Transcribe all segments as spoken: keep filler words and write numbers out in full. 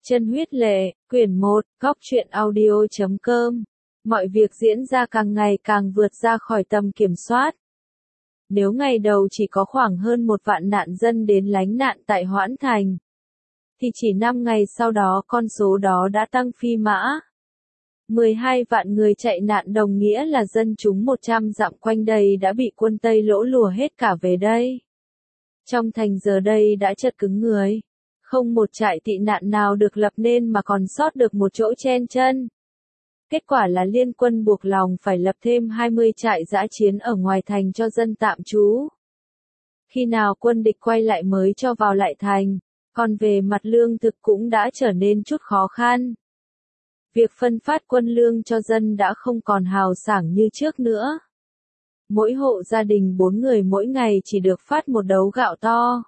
Chân huyết lệ, quyển một, góc truyện audio chấm com. Mọi việc diễn ra càng ngày càng vượt ra khỏi tầm kiểm soát. Nếu ngày đầu chỉ có khoảng hơn một vạn nạn dân đến lánh nạn tại Hoãn Thành, thì chỉ năm ngày sau đó con số đó đã tăng phi mã. mười hai vạn người chạy nạn đồng nghĩa là dân chúng một trăm dặm quanh đây đã bị quân Tây lỗ lùa hết cả về đây. Trong thành giờ đây đã chật cứng người. Không một trại tị nạn nào được lập nên mà còn sót được một chỗ chen chân. Kết quả là liên quân buộc lòng phải lập thêm hai mươi trại dã chiến ở ngoài thành cho dân tạm trú. Khi nào quân địch quay lại mới cho vào lại thành, còn về mặt lương thực cũng đã trở nên chút khó khăn. Việc phân phát quân lương cho dân đã không còn hào sảng như trước nữa. Mỗi hộ gia đình bốn người mỗi ngày chỉ được phát một đấu gạo to.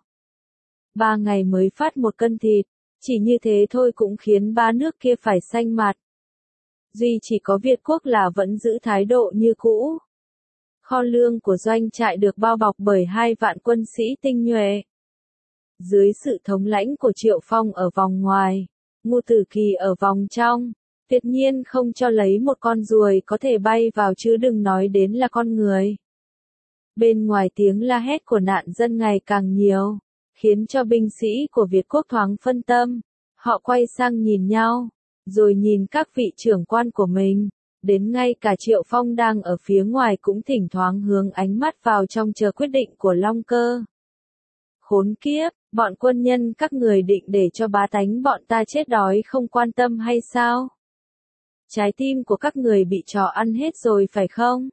Ba ngày mới phát một cân thịt, chỉ như thế thôi cũng khiến ba nước kia phải xanh mặt. Duy chỉ có Việt Quốc là vẫn giữ thái độ như cũ. Kho lương của doanh trại được bao bọc bởi hai vạn quân sĩ tinh nhuệ. Dưới sự thống lãnh của Triệu Phong ở vòng ngoài, Ngô Tử Kỳ ở vòng trong, tuyệt nhiên không cho lấy một con ruồi có thể bay vào chứ đừng nói đến là con người. Bên ngoài tiếng la hét của nạn dân ngày càng nhiều, khiến cho binh sĩ của Việt Quốc thoáng phân tâm. Họ quay sang nhìn nhau, rồi nhìn các vị trưởng quan của mình, đến ngay cả Triệu Phong đang ở phía ngoài cũng thỉnh thoảng hướng ánh mắt vào trong chờ quyết định của Long Cơ. Khốn kiếp, bọn quân nhân các người định để cho bá tánh bọn ta chết đói không quan tâm hay sao? Trái tim của các người bị trò ăn hết rồi phải không?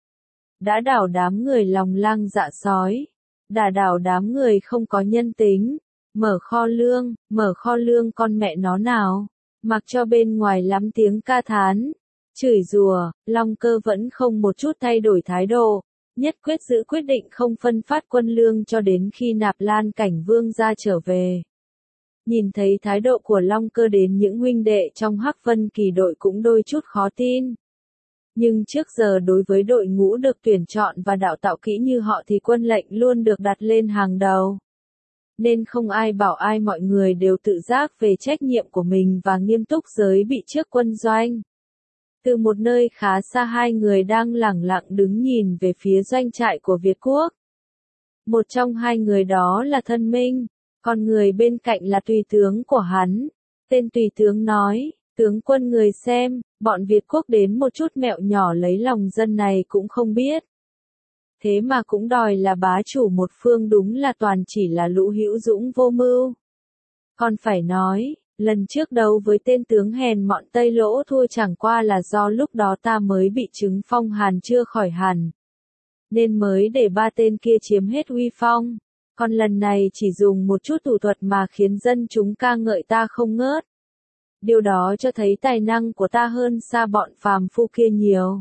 Đã đảo đám người lòng lang dạ sói. Đả đảo đám người không có nhân tính, mở kho lương, mở kho lương con mẹ nó nào, mặc cho bên ngoài lắm tiếng ca thán, chửi rủa, Long Cơ vẫn không một chút thay đổi thái độ, nhất quyết giữ quyết định không phân phát quân lương cho đến khi Nạp Lan Cảnh Vương ra trở về. Nhìn thấy thái độ của Long Cơ đến những huynh đệ trong Hắc Vân Kỳ đội cũng đôi chút khó tin. Nhưng trước giờ đối với đội ngũ được tuyển chọn và đào tạo kỹ như họ thì quân lệnh luôn được đặt lên hàng đầu. Nên không ai bảo ai, mọi người đều tự giác về trách nhiệm của mình và nghiêm túc giới bị trước quân doanh. Từ một nơi khá xa hai người đang lẳng lặng đứng nhìn về phía doanh trại của Việt Quốc. Một trong hai người đó là Thân Minh, còn người bên cạnh là tùy tướng của hắn. Tên tùy tướng nói, tướng quân người xem, bọn Việt Quốc đến một chút mẹo nhỏ lấy lòng dân này cũng không biết. Thế mà cũng đòi là bá chủ một phương, đúng là toàn chỉ là lũ hữu dũng vô mưu. Còn phải nói, lần trước đấu với tên tướng hèn mọn Tây Lỗ thua chẳng qua là do lúc đó ta mới bị chứng phong hàn chưa khỏi hẳn. Nên mới để ba tên kia chiếm hết uy phong. Còn lần này chỉ dùng một chút thủ thuật mà khiến dân chúng ca ngợi ta không ngớt. Điều đó cho thấy tài năng của ta hơn xa bọn phàm phu kia nhiều.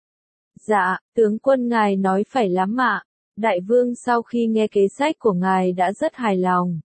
Dạ, tướng quân ngài nói phải lắm ạ. Đại vương sau khi nghe kế sách của ngài đã rất hài lòng.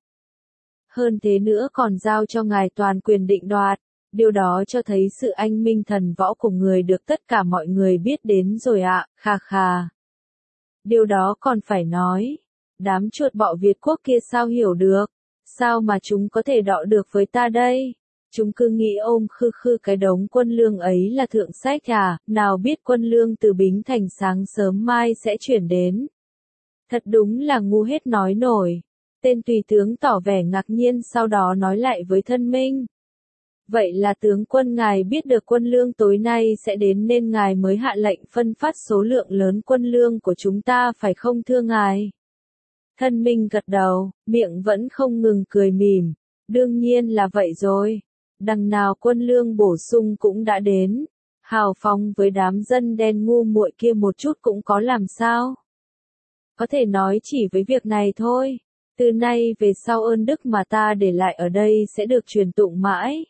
Hơn thế nữa còn giao cho ngài toàn quyền định đoạt. Điều đó cho thấy sự anh minh thần võ của người được tất cả mọi người biết đến rồi ạ, khà khà. Điều đó còn phải nói. Đám chuột bọ Việt Quốc kia sao hiểu được? Sao mà chúng có thể đọ được với ta đây? Chúng cứ nghĩ ôm khư khư cái đống quân lương ấy là thượng sách à, nào biết quân lương từ Bính Thành sáng sớm mai sẽ chuyển đến. Thật đúng là ngu hết nói nổi. Tên tùy tướng tỏ vẻ ngạc nhiên sau đó nói lại với Thân Minh. Vậy là tướng quân ngài biết được quân lương tối nay sẽ đến nên ngài mới hạ lệnh phân phát số lượng lớn quân lương của chúng ta phải không thưa ngài? Thân Minh gật đầu, miệng vẫn không ngừng cười mỉm. Đương nhiên là vậy rồi. Đằng nào quân lương bổ sung cũng đã đến. Hào phóng với đám dân đen ngu muội kia một chút cũng có làm sao. Có thể nói chỉ với việc này thôi. Từ nay về sau ơn đức mà ta để lại ở đây sẽ được truyền tụng mãi.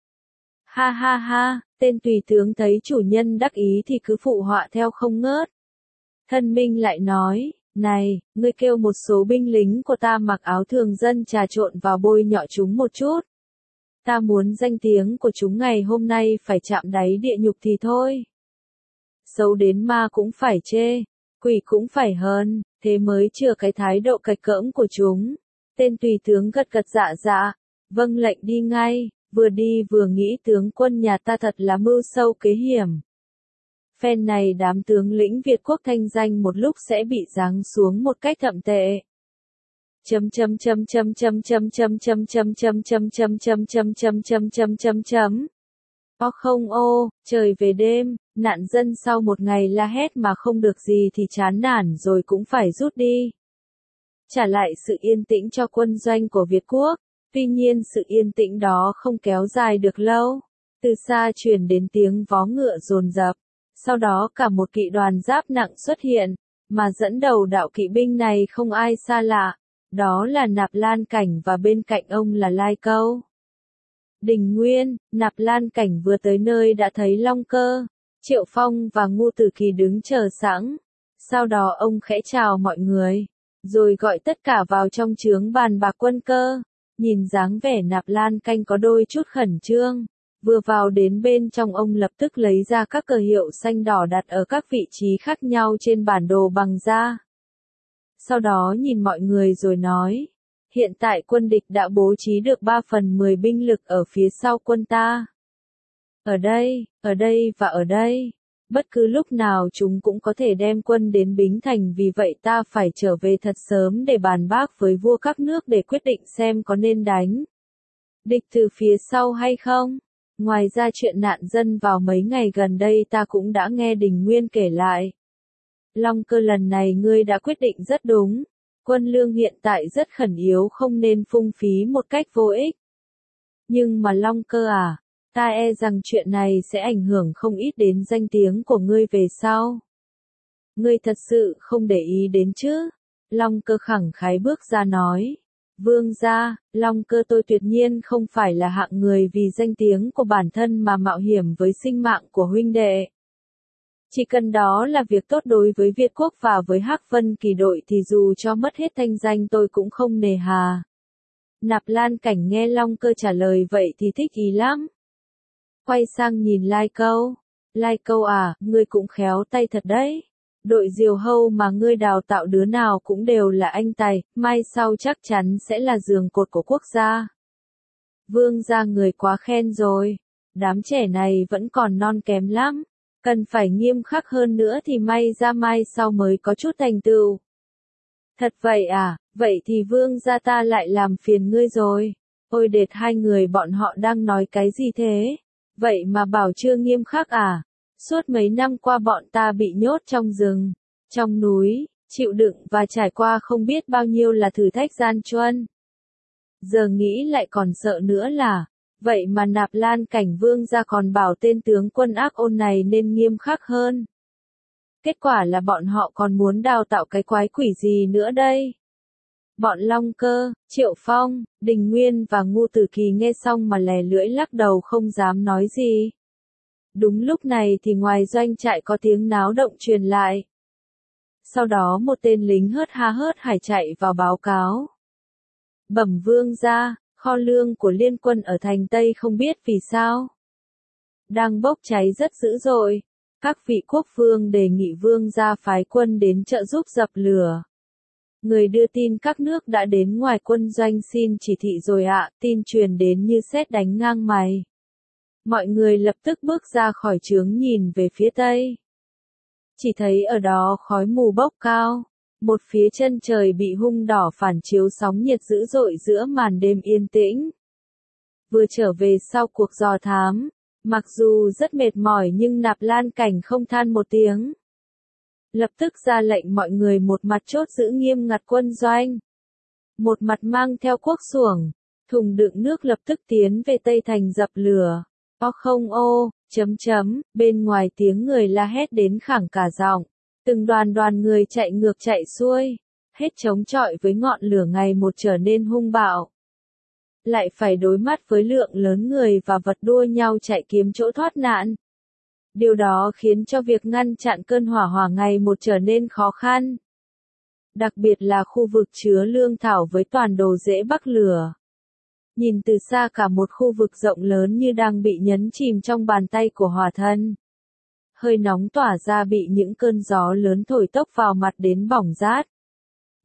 Ha ha ha, tên tùy tướng thấy chủ nhân đắc ý thì cứ phụ họa theo không ngớt. Thân Minh lại nói, này, ngươi kêu một số binh lính của ta mặc áo thường dân trà trộn vào bôi nhọ chúng một chút. Ta muốn danh tiếng của chúng ngày hôm nay phải chạm đáy địa nhục thì thôi. Xấu đến ma cũng phải chê, quỷ cũng phải hơn, thế mới chừa cái thái độ cạch cỡm của chúng. Tên tùy tướng gật gật dạ dạ, vâng lệnh đi ngay, vừa đi vừa nghĩ tướng quân nhà ta thật là mưu sâu kế hiểm. Phen này đám tướng lĩnh Việt quốc thanh danh một lúc sẽ bị giáng xuống một cách thậm tệ. Chấm chấm chấm chấm chấm chấm chấm chấm chấm chấm chấm chấm chấm chấm chấm chấm chấm chấm chấm. O không ô, trời về đêm, nạn dân sau một ngày la hét mà không được gì thì chán nản rồi cũng phải rút đi. Trả lại sự yên tĩnh cho quân doanh của Việt quốc. Tuy nhiên sự yên tĩnh đó không kéo dài được lâu. Từ xa truyền đến tiếng vó ngựa dồn dập. Sau đó cả một kỵ đoàn giáp nặng xuất hiện, mà dẫn đầu đạo kỵ binh này không ai xa lạ. Đó là Nạp Lan Cảnh và bên cạnh ông là Lai Câu. Đình Nguyên, Nạp Lan Cảnh vừa tới nơi đã thấy Long Cơ, Triệu Phong và Ngô Tử Kỳ đứng chờ sẵn. Sau đó ông khẽ chào mọi người, rồi gọi tất cả vào trong trướng bàn bạc quân cơ. Nhìn dáng vẻ Nạp Lan Canh có đôi chút khẩn trương. Vừa vào đến bên trong ông lập tức lấy ra các cờ hiệu xanh đỏ đặt ở các vị trí khác nhau trên bản đồ bằng da. Sau đó nhìn mọi người rồi nói, hiện tại quân địch đã bố trí được ba phần mười binh lực ở phía sau quân ta. Ở đây, ở đây và ở đây, bất cứ lúc nào chúng cũng có thể đem quân đến Bính Thành, vì vậy ta phải trở về thật sớm để bàn bác với vua các nước để quyết định xem có nên đánh địch từ phía sau hay không. Ngoài ra chuyện nạn dân vào mấy ngày gần đây ta cũng đã nghe Đình Nguyên kể lại. Long Cơ, lần này ngươi đã quyết định rất đúng. Quân lương hiện tại rất khẩn yếu, không nên phung phí một cách vô ích. Nhưng mà Long Cơ à, ta e rằng chuyện này sẽ ảnh hưởng không ít đến danh tiếng của ngươi về sau. Ngươi thật sự không để ý đến chứ? Long Cơ khẳng khái bước ra nói. Vương gia, Long Cơ, tôi tuyệt nhiên không phải là hạng người vì danh tiếng của bản thân mà mạo hiểm với sinh mạng của huynh đệ. Chỉ cần đó là việc tốt đối với Việt quốc và với Hắc Vân Kỳ đội thì dù cho mất hết thanh danh tôi cũng không nề hà. Nạp Lan Cảnh nghe Long Cơ trả lời vậy thì thích ý lắm. Quay sang nhìn Lai Câu. Lai Câu à, ngươi cũng khéo tay thật đấy. Đội diều hâu mà ngươi đào tạo đứa nào cũng đều là anh tài, mai sau chắc chắn sẽ là giường cột của quốc gia. Vương gia, người quá khen rồi. Đám trẻ này vẫn còn non kém lắm. Cần phải nghiêm khắc hơn nữa thì may ra mai sau mới có chút thành tựu. Thật vậy à, vậy thì vương gia ta lại làm phiền ngươi rồi. Ôi đệt, hai người bọn họ đang nói cái gì thế? Vậy mà bảo chưa nghiêm khắc à? Suốt mấy năm qua bọn ta bị nhốt trong rừng, trong núi, chịu đựng và trải qua không biết bao nhiêu là thử thách gian truân. Giờ nghĩ lại còn sợ nữa là, vậy mà Nạp Lan Cảnh vương gia còn bảo tên tướng quân ác ôn này nên nghiêm khắc hơn. Kết quả là bọn họ còn muốn đào tạo cái quái quỷ gì nữa đây? Bọn Long Cơ, Triệu Phong, Đình Nguyên và Ngô Tử Kỳ nghe xong mà lè lưỡi lắc đầu không dám nói gì. Đúng lúc này thì ngoài doanh trại có tiếng náo động truyền lại. Sau đó một tên lính hớt ha hớt hải chạy vào báo cáo. Bẩm vương gia, kho lương của liên quân ở thành Tây không biết vì sao đang bốc cháy rất dữ dội. Các vị quốc vương đề nghị vương gia phái quân đến trợ giúp dập lửa. Người đưa tin các nước đã đến ngoài quân doanh xin chỉ thị rồi ạ, tin truyền đến như sét đánh ngang mày. Mọi người lập tức bước ra khỏi trướng nhìn về phía tây. Chỉ thấy ở đó khói mù bốc cao, một phía chân trời bị hung đỏ phản chiếu sóng nhiệt dữ dội giữa màn đêm yên tĩnh. Vừa trở về sau cuộc dò thám, mặc dù rất mệt mỏi nhưng Nạp Lan Cảnh không than một tiếng. Lập tức ra lệnh mọi người một mặt chốt giữ nghiêm ngặt quân doanh, một mặt mang theo cuốc xuồng, thùng đựng nước lập tức tiến về Tây Thành dập lửa. O không ô, chấm chấm, bên ngoài tiếng người la hét đến khẳng cả giọng. Từng đoàn đoàn người chạy ngược chạy xuôi, hết chống chọi với ngọn lửa ngày một trở nên hung bạo. Lại phải đối mắt với lượng lớn người và vật đua nhau chạy kiếm chỗ thoát nạn. Điều đó khiến cho việc ngăn chặn cơn hỏa hoạn ngày một trở nên khó khăn. Đặc biệt là khu vực chứa lương thảo với toàn đồ dễ bắt lửa. Nhìn từ xa cả một khu vực rộng lớn như đang bị nhấn chìm trong bàn tay của hỏa thần. Hơi nóng tỏa ra bị những cơn gió lớn thổi tốc vào mặt đến bỏng rát.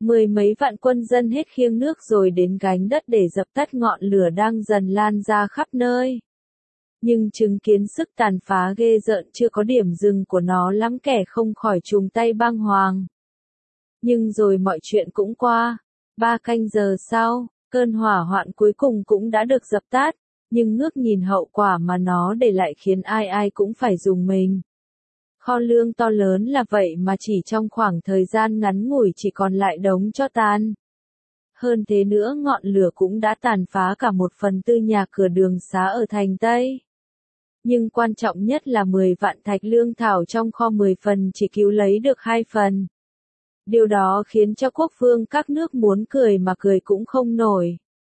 Mười mấy vạn quân dân hết khiêng nước rồi đến gánh đất để dập tắt ngọn lửa đang dần lan ra khắp nơi. Nhưng chứng kiến sức tàn phá ghê rợn chưa có điểm dừng của nó lắm kẻ không khỏi trùng tay băng hoàng. Nhưng rồi mọi chuyện cũng qua. Ba canh giờ sau, cơn hỏa hoạn cuối cùng cũng đã được dập tắt, nhưng ngước nhìn hậu quả mà nó để lại khiến ai ai cũng phải rùng mình. Kho lương to lớn là vậy mà chỉ trong khoảng thời gian ngắn ngủi chỉ còn lại đống tro tàn. Hơn thế nữa ngọn lửa cũng đã tàn phá cả một phần tư nhà cửa đường xá ở thành Tây. Nhưng quan trọng nhất là mười vạn thạch lương thảo trong kho mười phần chỉ cứu lấy được hai phần. Điều đó khiến cho quốc vương các nước muốn cười mà cười cũng không nổi.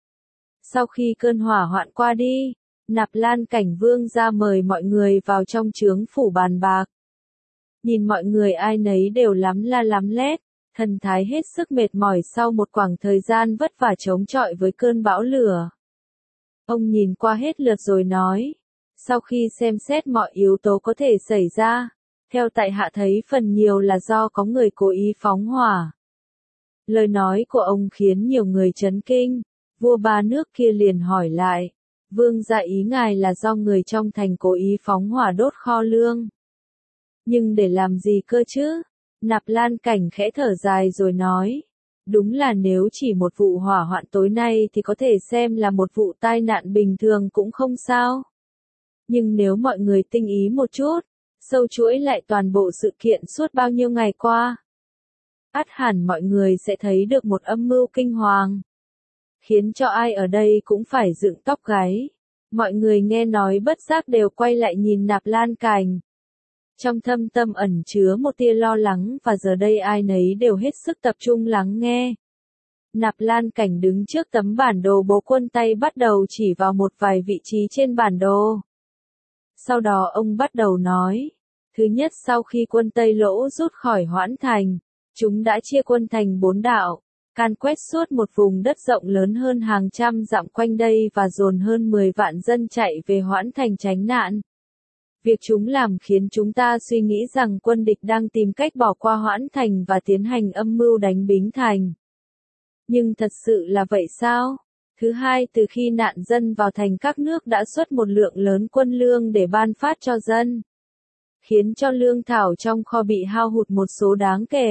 Sau khi cơn hỏa hoạn qua đi, Nạp Lan Cảnh Vương ra mời mọi người vào trong trướng phủ bàn bạc. Nhìn mọi người ai nấy đều lắm la lắm lét, thần thái hết sức mệt mỏi sau một khoảng thời gian vất vả chống chọi với cơn bão lửa. Ông nhìn qua hết lượt rồi nói, sau khi xem xét mọi yếu tố có thể xảy ra, theo tại hạ thấy phần nhiều là do có người cố ý phóng hỏa. Lời nói của ông khiến nhiều người chấn kinh, vua ba nước kia liền hỏi lại, vương gia ý ngài là do người trong thành cố ý phóng hỏa đốt kho lương. Nhưng để làm gì cơ chứ? Nạp Lan Cảnh khẽ thở dài rồi nói, đúng là nếu chỉ một vụ hỏa hoạn tối nay thì có thể xem là một vụ tai nạn bình thường cũng không sao. Nhưng nếu mọi người tinh ý một chút, sâu chuỗi lại toàn bộ sự kiện suốt bao nhiêu ngày qua, ắt hẳn mọi người sẽ thấy được một âm mưu kinh hoàng, khiến cho ai ở đây cũng phải dựng tóc gáy. Mọi người nghe nói bất giác đều quay lại nhìn Nạp Lan Cảnh. Trong thâm tâm ẩn chứa một tia lo lắng và giờ đây ai nấy đều hết sức tập trung lắng nghe. Nạp Lan Cảnh đứng trước tấm bản đồ bố quân tay bắt đầu chỉ vào một vài vị trí trên bản đồ. Sau đó ông bắt đầu nói, thứ nhất sau khi quân Tây Lỗ rút khỏi Hoãn Thành, chúng đã chia quân thành bốn đạo, can quét suốt một vùng đất rộng lớn hơn hàng trăm dặm quanh đây và dồn hơn mười vạn dân chạy về Hoãn Thành tránh nạn. Việc chúng làm khiến chúng ta suy nghĩ rằng quân địch đang tìm cách bỏ qua Hoãn Thành và tiến hành âm mưu đánh Bính Thành. Nhưng thật sự là vậy sao? Thứ hai, từ khi nạn dân vào thành các nước đã xuất một lượng lớn quân lương để ban phát cho dân, khiến cho lương thảo trong kho bị hao hụt một số đáng kể.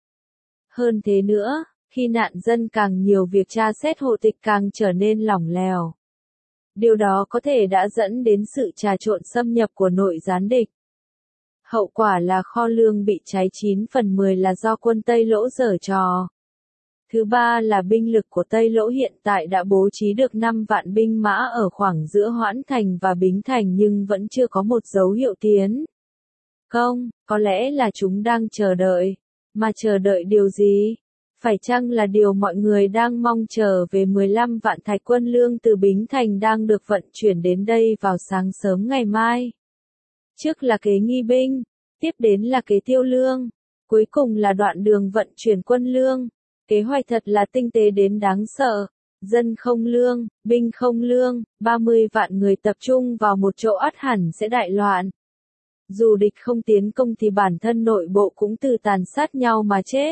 Hơn thế nữa, khi nạn dân càng nhiều việc tra xét hộ tịch càng trở nên lỏng lẻo. Điều đó có thể đã dẫn đến sự trà trộn xâm nhập của nội gián địch. Hậu quả là kho lương bị cháy chín phần mười là do quân Tây Lỗ giở trò. Thứ ba là binh lực của Tây Lỗ hiện tại đã bố trí được năm vạn binh mã ở khoảng giữa Hoãn Thành và Bính Thành nhưng vẫn chưa có một dấu hiệu tiến công, có lẽ là chúng đang chờ đợi. Mà chờ đợi điều gì? Phải chăng là điều mọi người đang mong chờ về mười lăm vạn thạch quân lương từ Bính Thành đang được vận chuyển đến đây vào sáng sớm ngày mai? Trước là kế nghi binh, tiếp đến là kế tiêu lương, cuối cùng là đoạn đường vận chuyển quân lương. Kế hoạch thật là tinh tế đến đáng sợ. Dân không lương, binh không lương, ba mươi vạn người tập trung vào một chỗ ắt hẳn sẽ đại loạn. Dù địch không tiến công thì bản thân nội bộ cũng từ tàn sát nhau mà chết.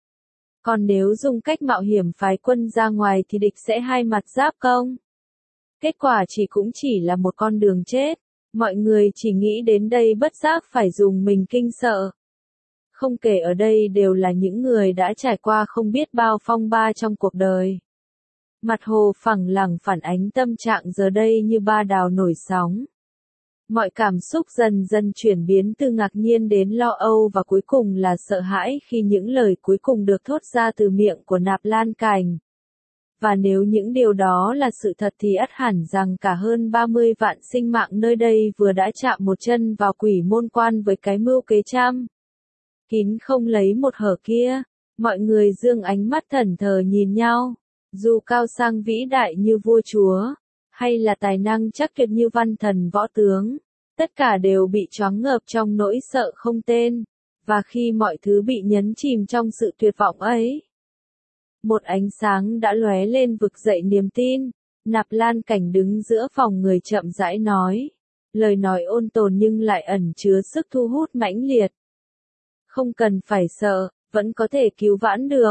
Còn nếu dùng cách mạo hiểm phái quân ra ngoài thì địch sẽ hai mặt giáp công. Kết quả chỉ cũng chỉ là một con đường chết. Mọi người chỉ nghĩ đến đây bất giác phải dùng mình kinh sợ. Không kể ở đây đều là những người đã trải qua không biết bao phong ba trong cuộc đời. Mặt hồ phẳng lặng phản ánh tâm trạng giờ đây như ba đào nổi sóng. Mọi cảm xúc dần dần chuyển biến từ ngạc nhiên đến lo âu và cuối cùng là sợ hãi khi những lời cuối cùng được thốt ra từ miệng của Nạp Lan Cảnh. Và nếu những điều đó là sự thật thì ắt hẳn rằng cả hơn ba mươi vạn sinh mạng nơi đây vừa đã chạm một chân vào quỷ môn quan với cái mưu kế trăm kín không lấy một hở kia. Mọi người dương ánh mắt thẫn thờ nhìn nhau. Dù cao sang vĩ đại như vua chúa, hay là tài năng chắc tuyệt như văn thần võ tướng, tất cả đều bị choáng ngợp trong nỗi sợ không tên. Và khi mọi thứ bị nhấn chìm trong sự tuyệt vọng ấy, một ánh sáng đã lóe lên vực dậy niềm tin. Nạp Lan Cảnh đứng giữa phòng người chậm rãi nói. Lời nói ôn tồn nhưng lại ẩn chứa sức thu hút mãnh liệt. Không cần phải sợ, vẫn có thể cứu vãn được.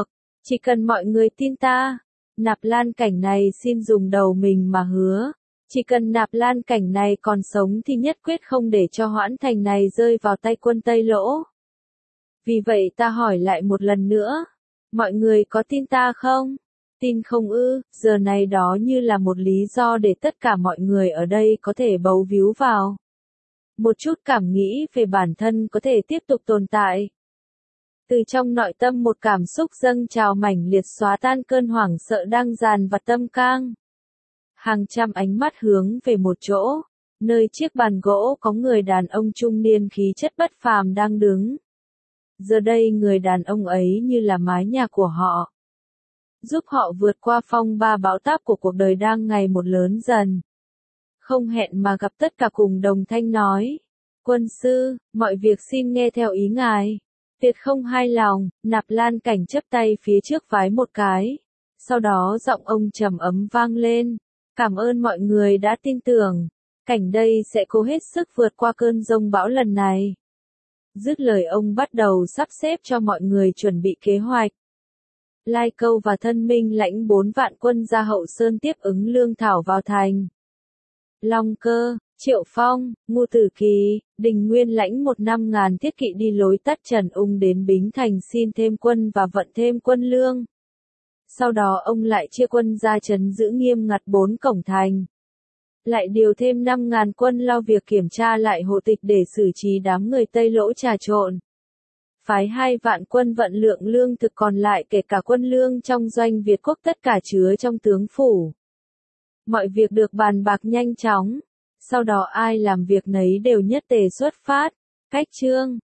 Chỉ cần mọi người tin ta, Nạp Lan Cảnh này xin dùng đầu mình mà hứa. Chỉ cần Nạp Lan Cảnh này còn sống thì nhất quyết không để cho Hoãn Thành này rơi vào tay quân Tây Lỗ. Vì vậy ta hỏi lại một lần nữa, mọi người có tin ta không? Tin không ư? Giờ này đó như là một lý do để tất cả mọi người ở đây có thể bấu víu vào. Một chút cảm nghĩ về bản thân có thể tiếp tục tồn tại. Từ trong nội tâm một cảm xúc dâng trào mãnh liệt xóa tan cơn hoảng sợ đang dàn vặt tâm can. Hàng trăm ánh mắt hướng về một chỗ, nơi chiếc bàn gỗ có người đàn ông trung niên khí chất bất phàm đang đứng. Giờ đây người đàn ông ấy như là mái nhà của họ, giúp họ vượt qua phong ba bão táp của cuộc đời đang ngày một lớn dần. Không hẹn mà gặp tất cả cùng đồng thanh nói, quân sư, mọi việc xin nghe theo ý ngài. Tuyệt không hài lòng, Nạp Lan Cảnh chắp tay phía trước vái một cái. Sau đó giọng ông trầm ấm vang lên. Cảm ơn mọi người đã tin tưởng. Cảnh đây sẽ cố hết sức vượt qua cơn giông bão lần này. Dứt lời ông bắt đầu sắp xếp cho mọi người chuẩn bị kế hoạch. Lai Câu và Thân Minh lãnh bốn vạn quân ra Hậu Sơn tiếp ứng lương thảo vào thành. Long Cơ, Triệu Phong, Ngô Tử Kỳ, Đình Nguyên lãnh một năm ngàn thiết kỵ đi lối tắt Trần Ung đến Bính Thành xin thêm quân và vận thêm quân lương. Sau đó ông lại chia quân ra trấn giữ nghiêm ngặt bốn cổng thành. Lại điều thêm năm ngàn quân lo việc kiểm tra lại hộ tịch để xử trí đám người Tây Lỗ trà trộn. Phái hai vạn quân vận lượng lương thực còn lại kể cả quân lương trong doanh Việt Quốc tất cả chứa trong tướng phủ. Mọi việc được bàn bạc nhanh chóng. Sau đó ai làm việc nấy đều nhất tề xuất phát. Cách chương